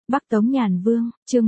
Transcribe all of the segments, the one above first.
Bắc Tống Nhàn Vương, chương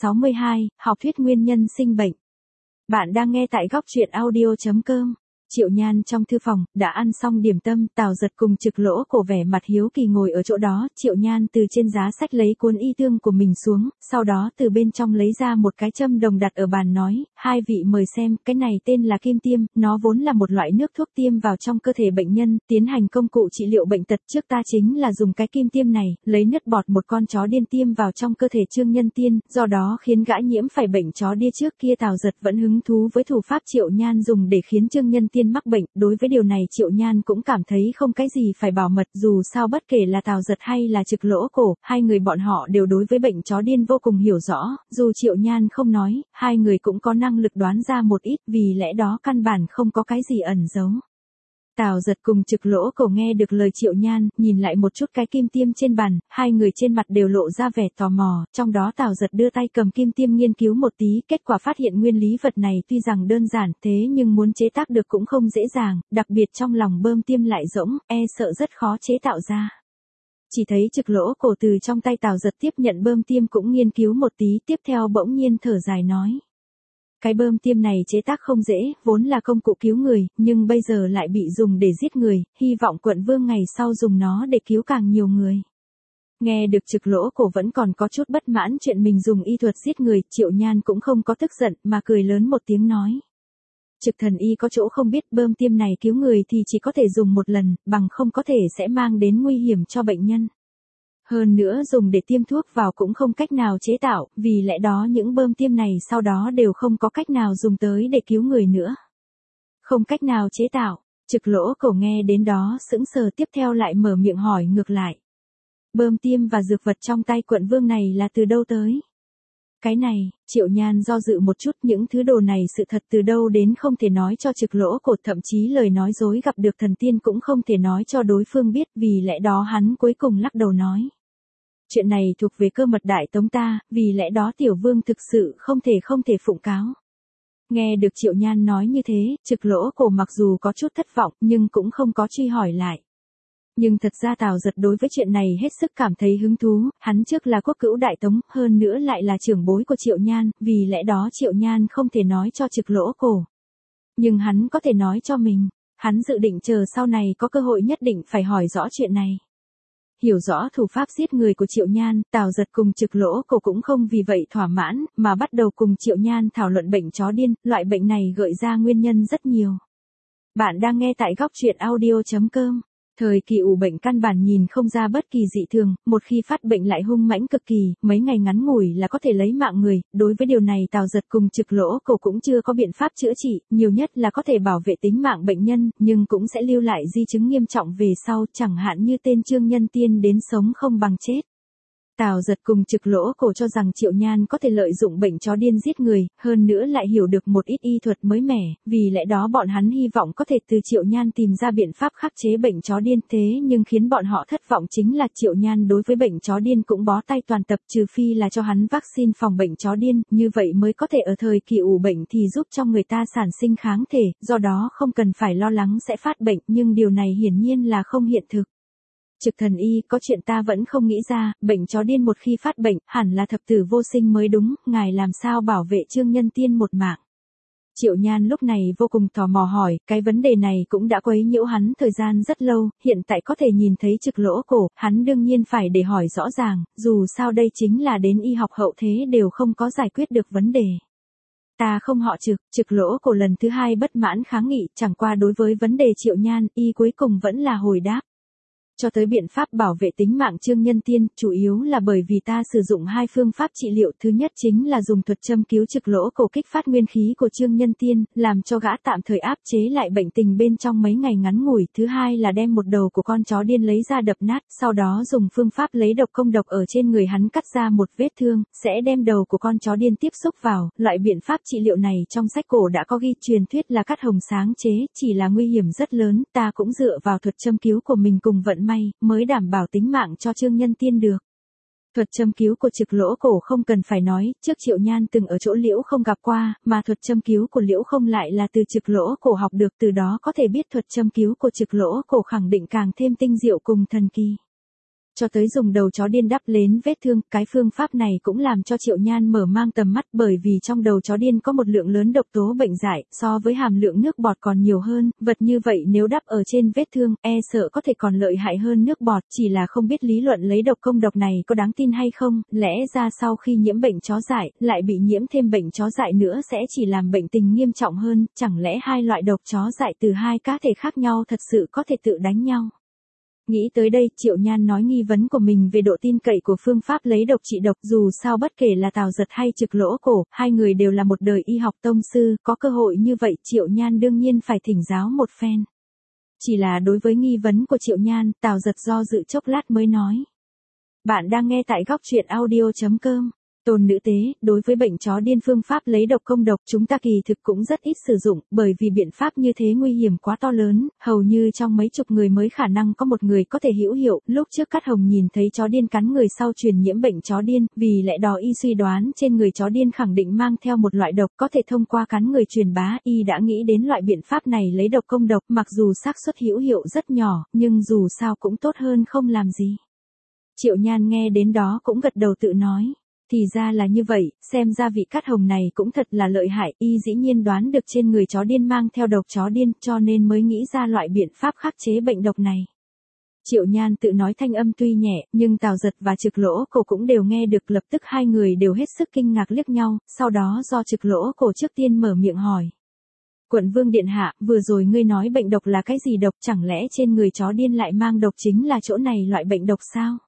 162, học thuyết nguyên nhân sinh bệnh. Bạn đang nghe tại góc truyện audio.com. Triệu Nhan trong thư phòng, đã ăn xong điểm tâm, Tào Giật cùng Trực Lỗ Cổ vẻ mặt hiếu kỳ ngồi ở chỗ đó, Triệu Nhan từ trên giá sách lấy cuốn y tương của mình xuống, sau đó từ bên trong lấy ra một cái châm đồng đặt ở bàn nói, hai vị mời xem, cái này tên là kim tiêm, nó vốn là một loại nước thuốc tiêm vào trong cơ thể bệnh nhân, tiến hành công cụ trị liệu bệnh tật. Trước ta chính là dùng cái kim tiêm này, lấy nứt bọt một con chó điên tiêm vào trong cơ thể Trương Nhân Tiên, do đó khiến gã nhiễm phải bệnh chó điên. Trước kia Tào Giật vẫn hứng thú với thủ pháp Triệu Nhan dùng để khiến Trương Nhân Tiên mắc bệnh, đối với điều này Triệu Nhan cũng cảm thấy không cái gì phải bảo mật, dù sao bất kể là Tào Giật hay là Trực Lỗ Cổ, hai người bọn họ đều đối với bệnh chó điên vô cùng hiểu rõ, dù Triệu Nhan không nói, hai người cũng có năng lực đoán ra một ít, vì lẽ đó căn bản không có cái gì ẩn giấu. Tào Giật cùng Trực Lỗ Cổ nghe được lời Triệu Nhan, nhìn lại một chút cái kim tiêm trên bàn, hai người trên mặt đều lộ ra vẻ tò mò, trong đó Tào Giật đưa tay cầm kim tiêm nghiên cứu một tí, kết quả phát hiện nguyên lý vật này tuy rằng đơn giản thế nhưng muốn chế tác được cũng không dễ dàng, đặc biệt trong lòng bơm tiêm lại rỗng, e sợ rất khó chế tạo ra. Chỉ thấy Trực Lỗ Cổ từ trong tay Tào Giật tiếp nhận bơm tiêm cũng nghiên cứu một tí, tiếp theo bỗng nhiên thở dài nói. Cái bơm tiêm này chế tác không dễ, vốn là công cụ cứu người, nhưng bây giờ lại bị dùng để giết người, hy vọng quận vương ngày sau dùng nó để cứu càng nhiều người. Nghe được Trực Lỗ Cổ vẫn còn có chút bất mãn chuyện mình dùng y thuật giết người, Triệu Nhan cũng không có tức giận mà cười lớn một tiếng nói. Trực thần y có chỗ không biết, bơm tiêm này cứu người thì chỉ có thể dùng một lần, bằng không có thể sẽ mang đến nguy hiểm cho bệnh nhân. Hơn nữa dùng để tiêm thuốc vào cũng không cách nào chế tạo, vì lẽ đó những bơm tiêm này sau đó đều không có cách nào dùng tới để cứu người nữa. Không cách nào chế tạo, Trực Lỗ Cổ nghe đến đó sững sờ, tiếp theo lại mở miệng hỏi ngược lại. Bơm tiêm và dược vật trong tay quận vương này là từ đâu tới? Cái này, Triệu Nhan do dự một chút, những thứ đồ này sự thật từ đâu đến không thể nói cho Trực Lỗ Cổ, thậm chí lời nói dối gặp được thần tiên cũng không thể nói cho đối phương biết, vì lẽ đó hắn cuối cùng lắc đầu nói. Chuyện này thuộc về cơ mật Đại Tống ta, vì lẽ đó tiểu vương thực sự không thể phụng cáo. Nghe được Triệu Nhan nói như thế, Trực Lỗ Cổ mặc dù có chút thất vọng, nhưng cũng không có truy hỏi lại. Nhưng thật ra Tào Giật đối với chuyện này hết sức cảm thấy hứng thú, hắn trước là quốc cữu Đại Tống, hơn nữa lại là trưởng bối của Triệu Nhan, vì lẽ đó Triệu Nhan không thể nói cho Trực Lỗ Cổ. Nhưng hắn có thể nói cho mình, hắn dự định chờ sau này có cơ hội nhất định phải hỏi rõ chuyện này. Hiểu rõ thủ pháp giết người của Triệu Nhan, Tào Giật cùng Trực Lỗ Cổ cũng không vì vậy thỏa mãn, mà bắt đầu cùng Triệu Nhan thảo luận bệnh chó điên, loại bệnh này gợi ra nguyên nhân rất nhiều. Bạn đang nghe tại góc truyện audio.com. Thời kỳ ủ bệnh căn bản nhìn không ra bất kỳ dị thường, một khi phát bệnh lại hung mãnh cực kỳ, mấy ngày ngắn ngủi là có thể lấy mạng người, đối với điều này Tào Giật cùng Trực Lỗ Cổ cũng chưa có biện pháp chữa trị, nhiều nhất là có thể bảo vệ tính mạng bệnh nhân, nhưng cũng sẽ lưu lại di chứng nghiêm trọng về sau, chẳng hạn như tên Trương Nhân Tiên đến sống không bằng chết. Tào Giật cùng Trực Lỗ Cổ cho rằng Triệu Nhan có thể lợi dụng bệnh chó điên giết người, hơn nữa lại hiểu được một ít y thuật mới mẻ, vì lẽ đó bọn hắn hy vọng có thể từ Triệu Nhan tìm ra biện pháp khắc chế bệnh chó điên, thế nhưng khiến bọn họ thất vọng chính là Triệu Nhan đối với bệnh chó điên cũng bó tay toàn tập, trừ phi là cho hắn vaccine phòng bệnh chó điên, như vậy mới có thể ở thời kỳ ủ bệnh thì giúp cho người ta sản sinh kháng thể, do đó không cần phải lo lắng sẽ phát bệnh, nhưng điều này hiển nhiên là không hiện thực. Trực thần y, có chuyện ta vẫn không nghĩ ra, bệnh chó điên một khi phát bệnh, hẳn là thập tử vô sinh mới đúng, ngài làm sao bảo vệ Trương Nhân Tiên một mạng? Triệu Nhan lúc này vô cùng tò mò hỏi, cái vấn đề này cũng đã quấy nhiễu hắn thời gian rất lâu, hiện tại có thể nhìn thấy Trực Lỗ Cổ, hắn đương nhiên phải để hỏi rõ ràng, dù sao đây chính là đến y học hậu thế đều không có giải quyết được vấn đề. Ta không họ Trực, Trực Lỗ Cổ lần thứ hai bất mãn kháng nghị, chẳng qua đối với vấn đề Triệu Nhan, y cuối cùng vẫn là hồi đáp. Cho tới biện pháp bảo vệ tính mạng Trương Nhân Tiên, chủ yếu là bởi vì ta sử dụng hai phương pháp trị liệu, thứ nhất chính là dùng thuật châm cứu Trực Lỗ Cổ kích phát nguyên khí của Trương Nhân Tiên, làm cho gã tạm thời áp chế lại bệnh tình bên trong mấy ngày ngắn ngủi, thứ hai là đem một đầu của con chó điên lấy ra đập nát, sau đó dùng phương pháp lấy độc công độc ở trên người hắn cắt ra một vết thương, sẽ đem đầu của con chó điên tiếp xúc vào, loại biện pháp trị liệu này trong sách cổ đã có ghi, truyền thuyết là cắt hồng sáng chế, chỉ là nguy hiểm rất lớn, ta cũng dựa vào thuật châm cứu của mình cùng vận may, mới đảm bảo tính mạng cho Trương Nhân Tiên được. Thuật châm cứu của Trực Lỗ Cổ không cần phải nói, trước Triệu Nhan từng ở chỗ Liễu Không gặp qua, mà thuật châm cứu của Liễu Không lại là từ Trực Lỗ Cổ học được, từ đó có thể biết thuật châm cứu của Trực Lỗ Cổ khẳng định càng thêm tinh diệu cùng thần kỳ. cho tới dùng đầu chó điên đắp lên vết thương, cái phương pháp này cũng làm cho Triệu Nhan mở mang tầm mắt bởi vì trong đầu chó điên có một lượng lớn độc tố bệnh dại, so với hàm lượng nước bọt còn nhiều hơn, vật như vậy nếu đắp ở trên vết thương, sợ có thể còn lợi hại hơn nước bọt, chỉ là không biết lý luận lấy độc công độc này có đáng tin hay không, lẽ ra sau khi nhiễm bệnh chó dại, lại bị nhiễm thêm bệnh chó dại nữa sẽ chỉ làm bệnh tình nghiêm trọng hơn, chẳng lẽ hai loại độc chó dại từ hai cá thể khác nhau thật sự có thể tự đánh nhau. Nghĩ tới đây, Triệu Nhan nói nghi vấn của mình về độ tin cậy của phương pháp lấy độc trị độc, dù sao bất kể là Tào Giật hay Trực Lỗ Cổ, hai người đều là một đời y học tông sư, có cơ hội như vậy Triệu Nhan đương nhiên phải thỉnh giáo một phen. Chỉ là đối với nghi vấn của Triệu Nhan, Tào Giật do dự chốc lát mới nói. Bạn đang nghe tại góc truyện audio.com. Tôn nữ tế, đối với bệnh chó điên phương pháp lấy độc công độc chúng ta kỳ thực cũng rất ít sử dụng, bởi vì biện pháp như thế nguy hiểm quá to lớn, hầu như trong mấy chục người mới khả năng có một người có thể hữu hiệu. Lúc trước Cát Hồng nhìn thấy chó điên cắn người sau truyền nhiễm bệnh chó điên, vì lẽ đó y suy đoán trên người chó điên khẳng định mang theo một loại độc có thể thông qua cắn người truyền bá, y đã nghĩ đến loại biện pháp này lấy độc công độc, mặc dù xác suất hữu hiệu rất nhỏ, nhưng dù sao cũng tốt hơn không làm gì. Triệu Nhan nghe đến đó cũng gật đầu tự nói. Thì ra là như vậy, xem ra vị Cát Hồng này cũng thật là lợi hại, y dĩ nhiên đoán được trên người chó điên mang theo độc chó điên, cho nên mới nghĩ ra loại biện pháp khắc chế bệnh độc này. Triệu Nhan tự nói thanh âm tuy nhẹ, nhưng Tào Giật và Trực Lỗ Cổ cũng đều nghe được, lập tức hai người đều hết sức kinh ngạc liếc nhau, sau đó do Trực Lỗ Cổ trước tiên mở miệng hỏi. Quận Vương điện hạ, vừa rồi ngươi nói bệnh độc là cái gì độc, chẳng lẽ trên người chó điên lại mang độc chính là chỗ này loại bệnh độc sao?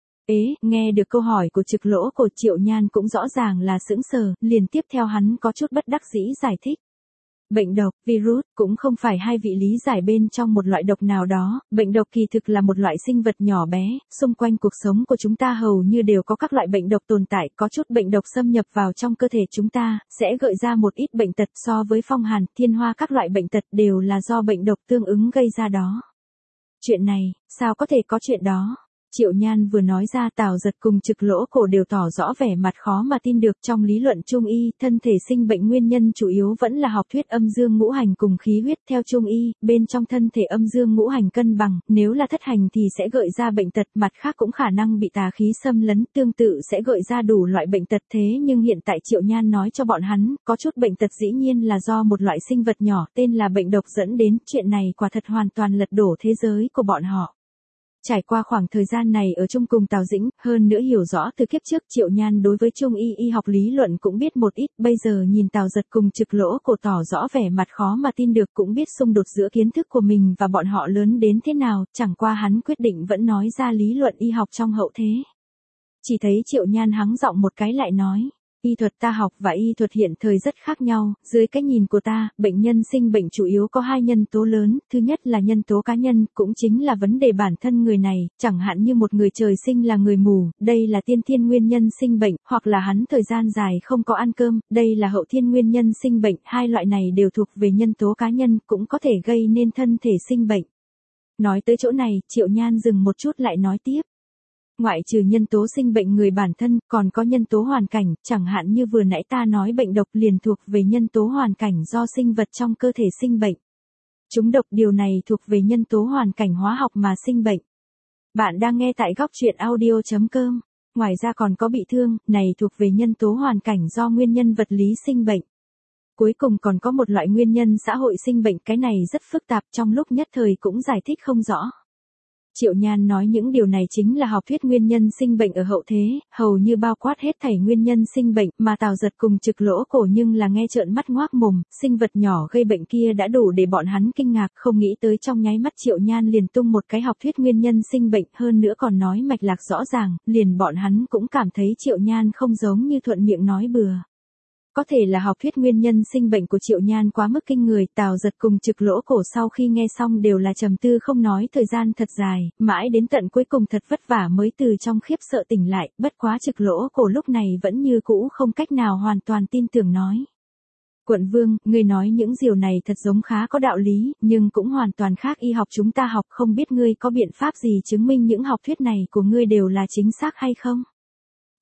Nghe được câu hỏi của Trực Lỗ Cổ, Triệu Nhan cũng rõ ràng là sững sờ, liền tiếp theo hắn có chút bất đắc dĩ giải thích. Bệnh độc, virus, cũng không phải hai vị lý giải bên trong một loại độc nào đó, bệnh độc kỳ thực là một loại sinh vật nhỏ bé, xung quanh cuộc sống của chúng ta hầu như đều có các loại bệnh độc tồn tại, có chút bệnh độc xâm nhập vào trong cơ thể chúng ta, sẽ gợi ra một ít bệnh tật, so với phong hàn, thiên hoa các loại bệnh tật đều là do bệnh độc tương ứng gây ra đó. Chuyện này, sao có thể có chuyện đó? Triệu Nhan vừa nói ra, Tào Giật cùng Trực Lỗ Cổ đều tỏ rõ vẻ mặt khó mà tin được. Trong lý luận Trung y, thân thể sinh bệnh nguyên nhân chủ yếu vẫn là học thuyết âm dương ngũ hành cùng khí huyết. Theo Trung y, bên trong thân thể âm dương ngũ hành cân bằng, nếu là thất hành thì sẽ gợi ra bệnh tật, mặt khác cũng khả năng bị tà khí xâm lấn, tương tự sẽ gợi ra đủ loại bệnh tật. Thế nhưng hiện tại Triệu Nhan nói cho bọn hắn, có chút bệnh tật dĩ nhiên là do một loại sinh vật nhỏ tên là bệnh độc dẫn đến, chuyện này quả thật hoàn toàn lật đổ thế giới của bọn họ. Trải qua khoảng thời gian này ở chung cùng Tào Dĩnh, hơn nữa hiểu rõ từ kiếp trước, Triệu Nhan đối với Trung y y học lý luận cũng biết một ít, bây giờ nhìn Tào Giật cùng Trực Lỗ Cổ tỏ rõ vẻ mặt khó mà tin được, cũng biết xung đột giữa kiến thức của mình và bọn họ lớn đến thế nào, chẳng qua hắn quyết định vẫn nói ra lý luận y học trong hậu thế. Chỉ thấy Triệu Nhan hắng giọng một cái lại nói. Y thuật ta học và y thuật hiện thời rất khác nhau, dưới cái nhìn của ta, bệnh nhân sinh bệnh chủ yếu có hai nhân tố lớn, thứ nhất là nhân tố cá nhân, cũng chính là vấn đề bản thân người này, chẳng hạn như một người trời sinh là người mù, đây là tiên thiên nguyên nhân sinh bệnh, hoặc là hắn thời gian dài không có ăn cơm, đây là hậu thiên nguyên nhân sinh bệnh, hai loại này đều thuộc về nhân tố cá nhân, cũng có thể gây nên thân thể sinh bệnh. Nói tới chỗ này, Triệu Nhan dừng một chút lại nói tiếp. Ngoại trừ nhân tố sinh bệnh người bản thân, còn có nhân tố hoàn cảnh, chẳng hạn như vừa nãy ta nói bệnh độc liền thuộc về nhân tố hoàn cảnh do sinh vật trong cơ thể sinh bệnh. Chúng độc điều này thuộc về nhân tố hoàn cảnh hóa học mà sinh bệnh. Bạn đang nghe tại góc truyện audio.com. Ngoài ra còn có bị thương, này thuộc về nhân tố hoàn cảnh do nguyên nhân vật lý sinh bệnh. Cuối cùng còn có một loại nguyên nhân xã hội sinh bệnh, cái này rất phức tạp, trong lúc nhất thời cũng giải thích không rõ. Triệu Nhan nói những điều này chính là học thuyết nguyên nhân sinh bệnh ở hậu thế, hầu như bao quát hết thảy nguyên nhân sinh bệnh, mà Tào Giật cùng Trực Lỗ Cổ nhưng là nghe trợn mắt ngoác mồm, sinh vật nhỏ gây bệnh kia đã đủ để bọn hắn kinh ngạc, không nghĩ tới trong nháy mắt Triệu Nhan liền tung một cái học thuyết nguyên nhân sinh bệnh, hơn nữa còn nói mạch lạc rõ ràng, liền bọn hắn cũng cảm thấy Triệu Nhan không giống như thuận miệng nói bừa. Có thể là học thuyết nguyên nhân sinh bệnh của Triệu Nhan quá mức kinh người, Tào Giật cùng Trực Lỗ Cổ sau khi nghe xong đều là trầm tư không nói thời gian thật dài, mãi đến tận cuối cùng thật vất vả mới từ trong khiếp sợ tỉnh lại, bất quá Trực Lỗ Cổ lúc này vẫn như cũ không cách nào hoàn toàn tin tưởng nói. Quận Vương, ngươi nói những điều này thật giống khá có đạo lý, nhưng cũng hoàn toàn khác y học chúng ta học, không biết ngươi có biện pháp gì chứng minh những học thuyết này của ngươi đều là chính xác hay không?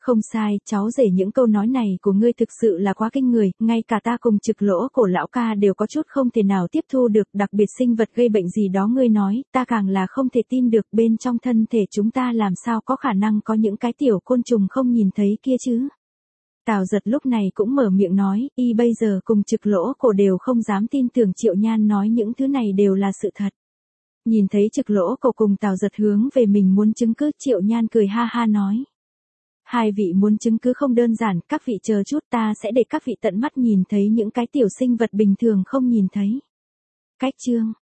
Không sai, cháu rể, những câu nói này của ngươi thực sự là quá kinh người, ngay cả ta cùng Trực Lỗ Cổ lão ca đều có chút không thể nào tiếp thu được, đặc biệt sinh vật gây bệnh gì đó ngươi nói, ta càng là không thể tin được, bên trong thân thể chúng ta làm sao có khả năng có những cái tiểu côn trùng không nhìn thấy kia chứ. Tào Giật lúc này cũng mở miệng nói, y bây giờ cùng Trực Lỗ Cổ đều không dám tin tưởng Triệu Nhan nói những thứ này đều là sự thật. Nhìn thấy Trực Lỗ Cổ cùng Tào Giật hướng về mình muốn chứng cứ, Triệu Nhan cười ha ha nói. Hai vị muốn chứng cứ không đơn giản, các vị chờ chút, ta sẽ để các vị tận mắt nhìn thấy những cái tiểu sinh vật bình thường không nhìn thấy. Cách chương